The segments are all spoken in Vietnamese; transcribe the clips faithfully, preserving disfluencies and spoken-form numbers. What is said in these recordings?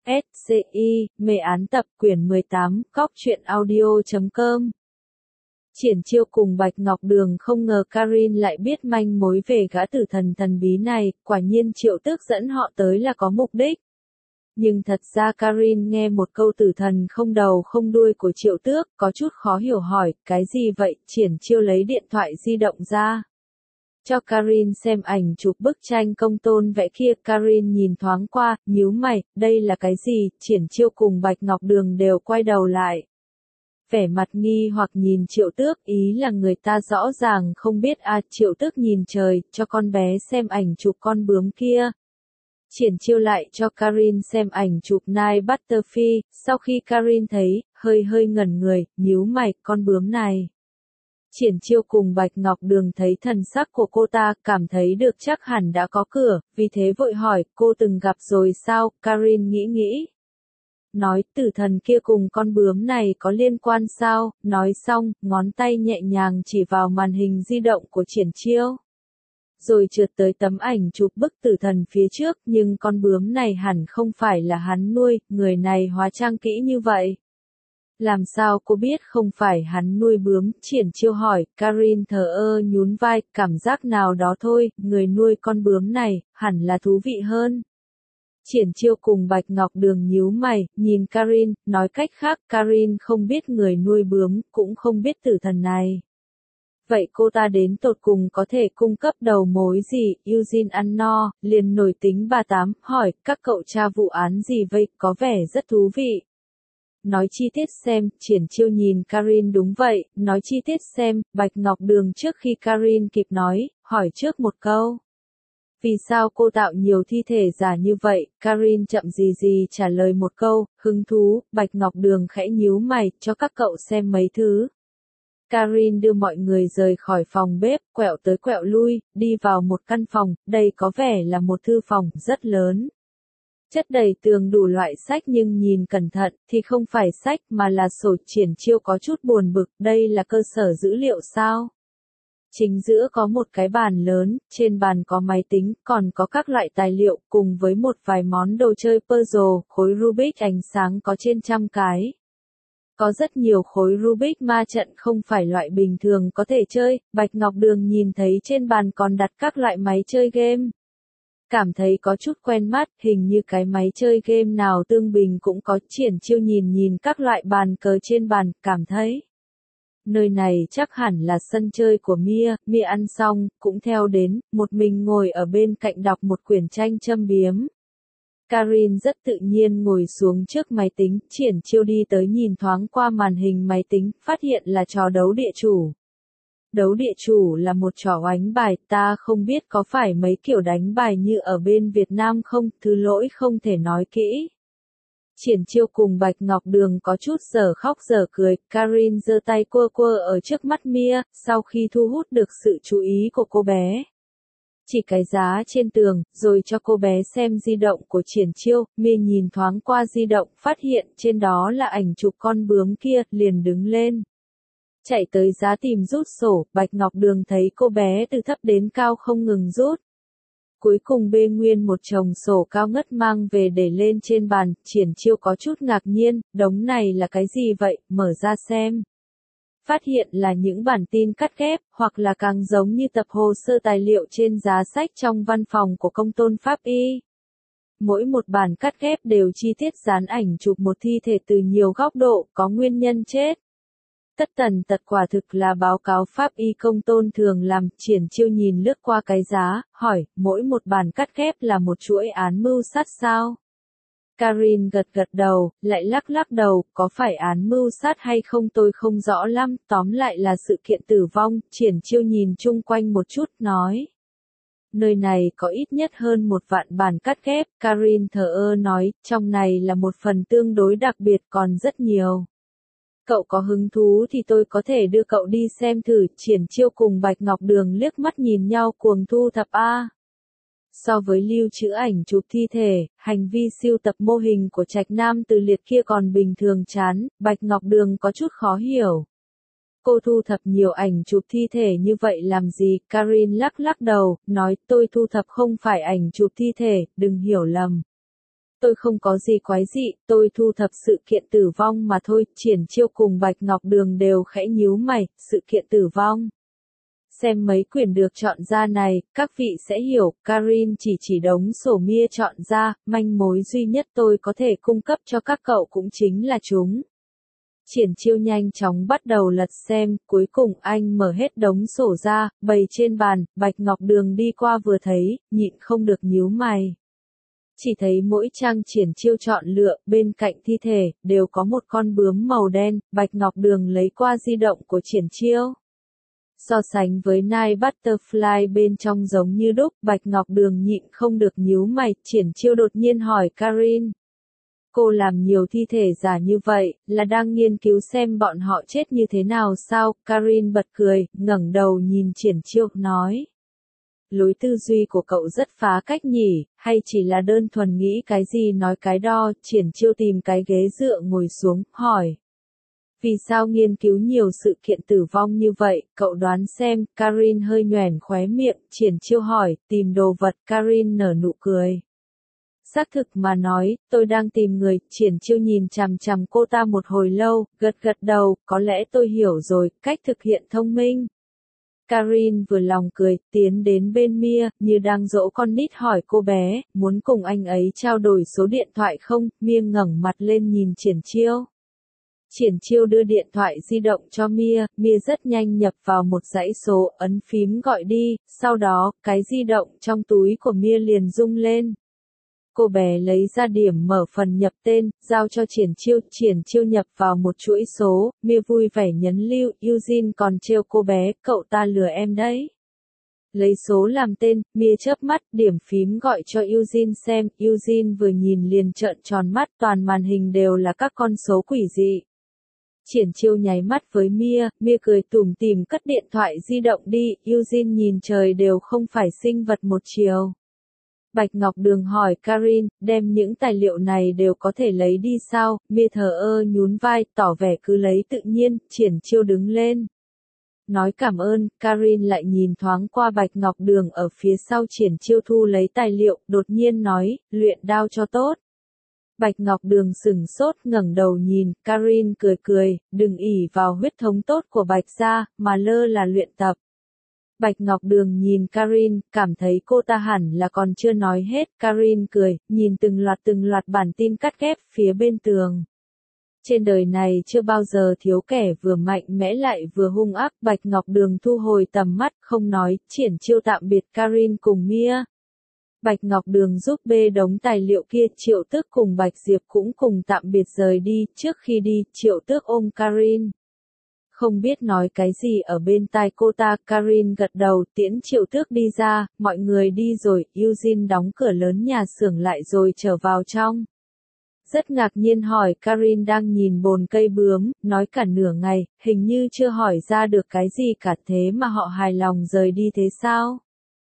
S C I, mê án tập quyển mười tám, cóc truyện audio chấm com. Triển Chiêu cùng Bạch Ngọc Đường không ngờ Karin lại biết manh mối về gã tử thần thần bí này, quả nhiên Triệu Tước dẫn họ tới là có mục đích. Nhưng thật ra Karin nghe một câu tử thần không đầu không đuôi của Triệu Tước, có chút khó hiểu hỏi, cái gì vậy? Triển Chiêu lấy điện thoại di động ra. Cho Karin xem ảnh chụp bức tranh công tôn vẽ kia, Karin nhìn thoáng qua, nhíu mày, đây là cái gì? Triển Chiêu cùng Bạch Ngọc Đường đều quay đầu lại. Vẻ mặt nghi hoặc nhìn Triệu Tước, ý là người ta rõ ràng không biết à. Triệu Tước nhìn trời, cho con bé xem ảnh chụp con bướm kia. Triển Chiêu lại cho Karin xem ảnh chụp Nile Butterfly, sau khi Karin thấy, hơi hơi ngẩn người, nhíu mày, con bướm này. Triển Chiêu cùng Bạch Ngọc Đường thấy thần sắc của cô ta, cảm thấy được chắc hẳn đã có cửa, vì thế vội hỏi, cô từng gặp rồi sao? Karin nghĩ nghĩ. Nói, tử thần kia cùng con bướm này có liên quan sao? Nói xong, ngón tay nhẹ nhàng chỉ vào màn hình di động của Triển Chiêu. Rồi trượt tới tấm ảnh chụp bức tử thần phía trước, nhưng con bướm này hẳn không phải là hắn nuôi, người này hóa trang kỹ như vậy. Làm sao cô biết không phải hắn nuôi bướm? Triển Chiêu hỏi. Karin thờ ơ nhún vai, cảm giác nào đó thôi, người nuôi con bướm này, hẳn là thú vị hơn. Triển Chiêu cùng Bạch Ngọc Đường nhíu mày, nhìn Karin, nói cách khác, Karin không biết người nuôi bướm, cũng không biết tử thần này. Vậy cô ta đến tột cùng có thể cung cấp đầu mối gì? Eugene ăn no, liền nổi tính bà Tám, hỏi, các cậu tra vụ án gì vậy, có vẻ rất thú vị. Nói chi tiết xem, Triển Chiêu nhìn Karin đúng vậy, nói chi tiết xem, Bạch Ngọc Đường trước khi Karin kịp nói, hỏi trước một câu. Vì sao cô tạo nhiều thi thể giả như vậy? Karin chậm gì gì trả lời một câu, hứng thú. Bạch Ngọc Đường khẽ nhíu mày, cho các cậu xem mấy thứ. Karin đưa mọi người rời khỏi phòng bếp, quẹo tới quẹo lui, đi vào một căn phòng, đây có vẻ là một thư phòng rất lớn. Chất đầy tường đủ loại sách nhưng nhìn cẩn thận thì không phải sách mà là sổ. Triển Chiêu có chút buồn bực, đây là cơ sở dữ liệu sao? Chính giữa có một cái bàn lớn, trên bàn có máy tính, còn có các loại tài liệu, cùng với một vài món đồ chơi puzzle, khối Rubik ánh sáng có trên trăm cái. Có rất nhiều khối Rubik ma trận không phải loại bình thường có thể chơi. Bạch Ngọc Đường nhìn thấy trên bàn còn đặt các loại máy chơi game. Cảm thấy có chút quen mắt, hình như cái máy chơi game nào tương bình cũng có. Triển Chiêu nhìn nhìn các loại bàn cờ trên bàn, cảm thấy nơi này chắc hẳn là sân chơi của Mia. Mia ăn xong, cũng theo đến, một mình ngồi ở bên cạnh đọc một quyển tranh châm biếm. Karin rất tự nhiên ngồi xuống trước máy tính, Triển Chiêu đi tới nhìn thoáng qua màn hình máy tính, phát hiện là trò đấu địa chủ. Đấu địa chủ là một trò oánh bài, ta không biết có phải mấy kiểu đánh bài như ở bên Việt Nam không, thứ lỗi không thể nói kỹ. Triển Chiêu cùng Bạch Ngọc Đường có chút giờ khóc giờ cười, Karin giơ tay quơ quơ ở trước mắt Mia, sau khi thu hút được sự chú ý của cô bé. Chỉ cái giá trên tường, rồi cho cô bé xem di động của Triển Chiêu. Mia nhìn thoáng qua di động, phát hiện trên đó là ảnh chụp con bướm kia, liền đứng lên. Chạy tới giá tìm rút sổ. Bạch Ngọc Đường thấy cô bé từ thấp đến cao không ngừng rút. Cuối cùng bê nguyên một chồng sổ cao ngất mang về để lên trên bàn. Triển Chiêu có chút ngạc nhiên, đống này là cái gì vậy, mở ra xem. Phát hiện là những bản tin cắt ghép, hoặc là càng giống như tập hồ sơ tài liệu trên giá sách trong văn phòng của công tôn pháp y. Mỗi một bản cắt ghép đều chi tiết dán ảnh chụp một thi thể từ nhiều góc độ, có nguyên nhân chết. Tất tần tật quả thực là báo cáo pháp y công tôn thường làm. Triển Chiêu nhìn lướt qua cái giá, hỏi, mỗi một bản cắt ghép là một chuỗi án mưu sát sao? Karin gật gật đầu, lại lắc lắc đầu, có phải án mưu sát hay không tôi không rõ lắm, tóm lại là sự kiện tử vong. Triển Chiêu nhìn chung quanh một chút, nói. Nơi này có ít nhất hơn một vạn bản cắt ghép. Karin thờ ơ nói, trong này là một phần tương đối đặc biệt, còn rất nhiều. Cậu có hứng thú thì tôi có thể đưa cậu đi xem thử. Triển Chiêu cùng Bạch Ngọc Đường liếc mắt nhìn nhau cuồng thu thập a. So với lưu trữ ảnh chụp thi thể, hành vi sưu tập mô hình của Trạch Nam Từ Liệt kia còn bình thường chán, Bạch Ngọc Đường có chút khó hiểu. Cô thu thập nhiều ảnh chụp thi thể như vậy làm gì? Karin lắc lắc đầu, nói tôi thu thập không phải ảnh chụp thi thể, đừng hiểu lầm. Tôi không có gì quái dị, tôi thu thập sự kiện tử vong mà thôi. Triển Chiêu cùng Bạch Ngọc Đường đều khẽ nhíu mày, sự kiện tử vong. Xem mấy quyển được chọn ra này, các vị sẽ hiểu, Karin chỉ chỉ đống sổ Mia chọn ra, manh mối duy nhất tôi có thể cung cấp cho các cậu cũng chính là chúng. Triển Chiêu nhanh chóng bắt đầu lật xem, cuối cùng anh mở hết đống sổ ra, bày trên bàn, Bạch Ngọc Đường đi qua vừa thấy, nhịn không được nhíu mày. Chỉ thấy mỗi trang Triển Chiêu chọn lựa, bên cạnh thi thể, đều có một con bướm màu đen, Bạch Ngọc Đường lấy qua di động của Triển Chiêu. So sánh với Night Butterfly bên trong giống như đúc, Bạch Ngọc Đường nhịn không được nhíu mày, Triển Chiêu đột nhiên hỏi Karin. Cô làm nhiều thi thể giả như vậy, là đang nghiên cứu xem bọn họ chết như thế nào sao? Karin bật cười, ngẩng đầu nhìn Triển Chiêu, nói. Lối tư duy của cậu rất phá cách nhỉ, hay chỉ là đơn thuần nghĩ cái gì nói cái đó? Triển Chiêu tìm cái ghế dựa ngồi xuống, hỏi. Vì sao nghiên cứu nhiều sự kiện tử vong như vậy, cậu đoán xem? Karin hơi nhoẻn khóe miệng, Triển Chiêu hỏi, tìm đồ vật. Karin nở nụ cười. Xác thực mà nói, tôi đang tìm người. Triển Chiêu nhìn chằm chằm cô ta một hồi lâu, gật gật đầu, có lẽ tôi hiểu rồi, cách thực hiện thông minh. Karin vừa lòng cười, tiến đến bên Mia, như đang dỗ con nít hỏi cô bé, muốn cùng anh ấy trao đổi số điện thoại không? Mia ngẩng mặt lên nhìn Triển Chiêu. Triển Chiêu đưa điện thoại di động cho Mia, Mia rất nhanh nhập vào một dãy số, ấn phím gọi đi, sau đó, cái di động trong túi của Mia liền rung lên. Cô bé lấy ra điểm mở phần nhập tên, giao cho Triển Chiêu, Triển Chiêu nhập vào một chuỗi số, Mia vui vẻ nhấn lưu, Eugene còn trêu cô bé, cậu ta lừa em đấy. Lấy số làm tên, Mia chớp mắt, điểm phím gọi cho Eugene xem, Eugene vừa nhìn liền trợn tròn mắt, toàn màn hình đều là các con số quỷ dị. Triển Chiêu nháy mắt với Mia, Mia cười tủm tỉm cất điện thoại di động đi, Eugene nhìn trời đều không phải sinh vật một chiều. Bạch Ngọc Đường hỏi Karin, đem những tài liệu này đều có thể lấy đi sao? Mia thờ ơ nhún vai, tỏ vẻ cứ lấy tự nhiên. Triển Chiêu đứng lên. Nói cảm ơn, Karin lại nhìn thoáng qua Bạch Ngọc Đường ở phía sau. Triển Chiêu thu lấy tài liệu, đột nhiên nói, luyện đao cho tốt. Bạch Ngọc Đường sừng sốt ngẩng đầu nhìn, Karin cười cười, đừng ỷ vào huyết thống tốt của Bạch gia, mà lơ là luyện tập. Bạch Ngọc Đường nhìn Karin, cảm thấy cô ta hẳn là còn chưa nói hết. Karin cười, nhìn từng loạt từng loạt bản tin cắt ghép phía bên tường. Trên đời này chưa bao giờ thiếu kẻ vừa mạnh mẽ lại vừa hung ác. Bạch Ngọc Đường thu hồi tầm mắt, không nói, Triển Chiêu tạm biệt Karin cùng Mia. Bạch Ngọc Đường giúp bê đống tài liệu kia, Triệu Tước cùng Bạch Diệp cũng cùng tạm biệt rời đi. Trước khi đi, Triệu Tước ôm Karin. Không biết nói cái gì ở bên tai cô ta, Karin gật đầu, tiễn Triệu Tước đi ra, mọi người đi rồi, Eugene đóng cửa lớn nhà xưởng lại rồi trở vào trong. Rất ngạc nhiên hỏi Karin đang nhìn bồn cây bướm, nói cả nửa ngày, hình như chưa hỏi ra được cái gì cả, thế mà họ hài lòng rời đi thế sao?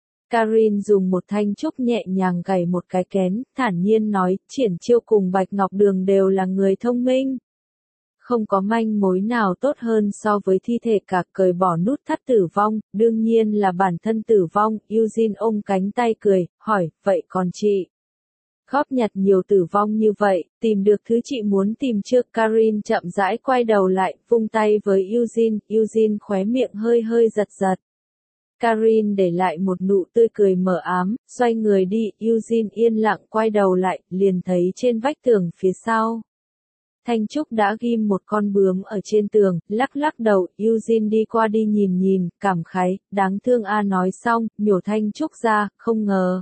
Karin dùng một thanh trúc nhẹ nhàng gảy một cái kén, thản nhiên nói, Triển Chiêu cùng Bạch Ngọc Đường đều là người thông minh. Không có manh mối nào tốt hơn so với thi thể cả, cởi bỏ nút thắt tử vong, đương nhiên là bản thân tử vong. Eugene ôm cánh tay cười, hỏi, vậy còn chị? Góp nhặt nhiều tử vong như vậy, tìm được thứ chị muốn tìm chưa? Karin chậm rãi quay đầu lại, vung tay với Eugene, Eugene khóe miệng hơi hơi giật giật. Karin để lại một nụ tươi cười mờ ám, xoay người đi, Eugene yên lặng quay đầu lại, liền thấy trên vách tường phía sau. Thanh Trúc đã ghim một con bướm ở trên tường, lắc lắc đầu, Eugene đi qua đi nhìn nhìn, cảm khái, đáng thương a nói xong, nhổ Thanh Trúc ra, không ngờ.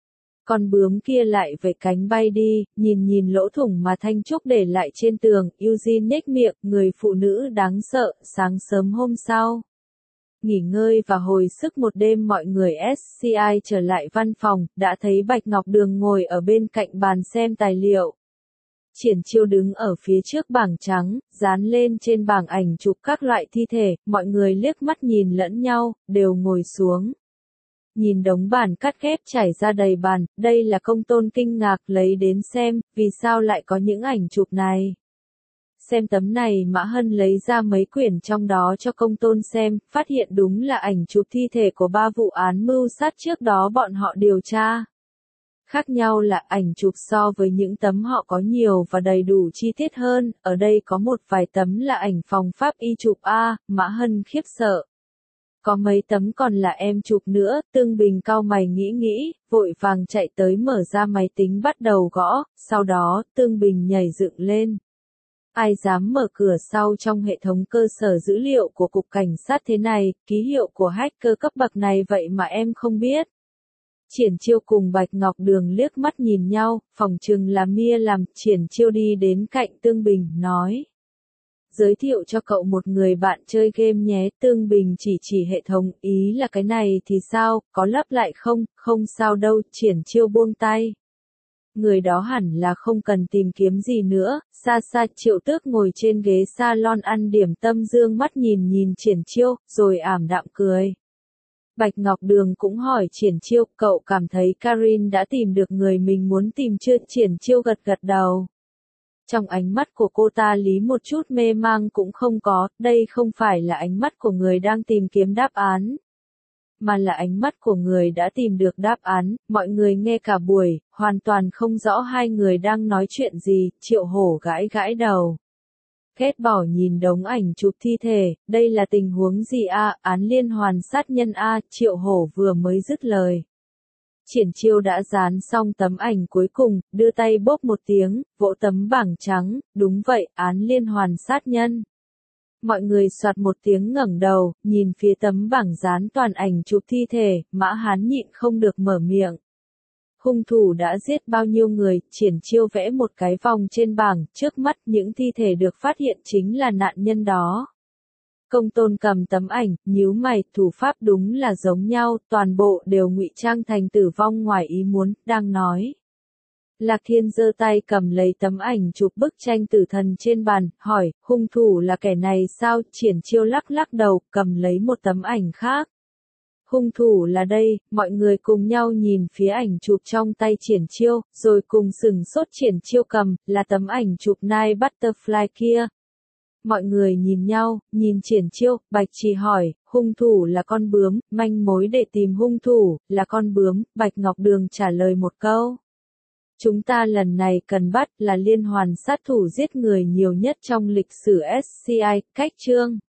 Con bướm kia lại vẫy cánh bay đi, nhìn nhìn lỗ thủng mà Thanh Trúc để lại trên tường, Eugene nhếch miệng, người phụ nữ đáng sợ. Sáng sớm hôm sau. Nghỉ ngơi và hồi sức một đêm, mọi người ét xê i trở lại văn phòng, đã thấy Bạch Ngọc Đường ngồi ở bên cạnh bàn xem tài liệu. Triển Chiêu đứng ở phía trước bảng trắng, dán lên trên bảng ảnh chụp các loại thi thể, mọi người liếc mắt nhìn lẫn nhau, đều ngồi xuống. Nhìn đống bản cắt ghép trải ra đầy bàn, đây là Công Tôn kinh ngạc lấy đến xem, vì sao lại có những ảnh chụp này. Xem tấm này Mã Hân lấy ra mấy quyển trong đó cho Công Tôn xem, phát hiện đúng là ảnh chụp thi thể của ba vụ án mưu sát trước đó bọn họ điều tra. Khác nhau là ảnh chụp so với những tấm họ có nhiều và đầy đủ chi tiết hơn, ở đây có một vài tấm là ảnh phòng pháp y chụp a, Mã Hân khiếp sợ. Có mấy tấm còn là em chụp nữa, Tương Bình cau mày nghĩ nghĩ, vội vàng chạy tới mở ra máy tính bắt đầu gõ, sau đó, Tương Bình nhảy dựng lên. Ai dám mở cửa sau trong hệ thống cơ sở dữ liệu của Cục Cảnh sát thế này, ký hiệu của hacker cấp bậc này vậy mà em không biết. Triển Chiêu cùng Bạch Ngọc Đường liếc mắt nhìn nhau, phỏng chừng là Mia làm, Triển Chiêu đi đến cạnh Tương Bình, nói. Giới thiệu cho cậu một người bạn chơi game nhé, Tương Bình chỉ chỉ hệ thống, ý là cái này thì sao, có lắp lại không, không sao đâu, Triển Chiêu buông tay. Người đó hẳn là không cần tìm kiếm gì nữa, xa xa Triệu Tước ngồi trên ghế salon ăn điểm tâm dương mắt nhìn nhìn Triển Chiêu, rồi ảm đạm cười. Bạch Ngọc Đường cũng hỏi Triển Chiêu, cậu cảm thấy Karin đã tìm được người mình muốn tìm chưa? Triển Chiêu gật gật đầu. Trong ánh mắt của cô ta lý một chút mê mang cũng không có, đây không phải là ánh mắt của người đang tìm kiếm đáp án, mà là ánh mắt của người đã tìm được đáp án. Mọi người nghe cả buổi, hoàn toàn không rõ hai người đang nói chuyện gì, Triệu Hổ gãi gãi đầu. Ghét bỏ nhìn đống ảnh chụp thi thể, đây là tình huống gì a, án liên hoàn sát nhân a, Triệu Hổ vừa mới dứt lời. Triển Chiêu đã dán xong tấm ảnh cuối cùng, đưa tay bóp một tiếng, vỗ tấm bảng trắng, đúng vậy, án liên hoàn sát nhân. Mọi người soạt một tiếng ngẩng đầu, nhìn phía tấm bảng dán toàn ảnh chụp thi thể, Mã Hán nhịn không được mở miệng. Hung thủ đã giết bao nhiêu người, Triển Chiêu vẽ một cái vòng trên bảng, trước mắt những thi thể được phát hiện chính là nạn nhân đó. Công Tôn cầm tấm ảnh, nhíu mày, thủ pháp đúng là giống nhau, toàn bộ đều ngụy trang thành tử vong ngoài ý muốn, đang nói. Lạc Thiên giơ tay cầm lấy tấm ảnh chụp bức tranh tử thần trên bàn, hỏi, hung thủ là kẻ này sao? Triển Chiêu lắc lắc đầu, cầm lấy một tấm ảnh khác. Hung thủ là đây, mọi người cùng nhau nhìn phía ảnh chụp trong tay Triển Chiêu, rồi cùng sừng sốt. Triển Chiêu cầm, là tấm ảnh chụp Night Butterfly kia. Mọi người nhìn nhau, nhìn Triển Chiêu, Bạch Trì hỏi, hung thủ là con bướm, manh mối để tìm hung thủ, là con bướm, Bạch Ngọc Đường trả lời một câu. Chúng ta lần này cần bắt là liên hoàn sát thủ giết người nhiều nhất trong lịch sử ét xê i, cách chương.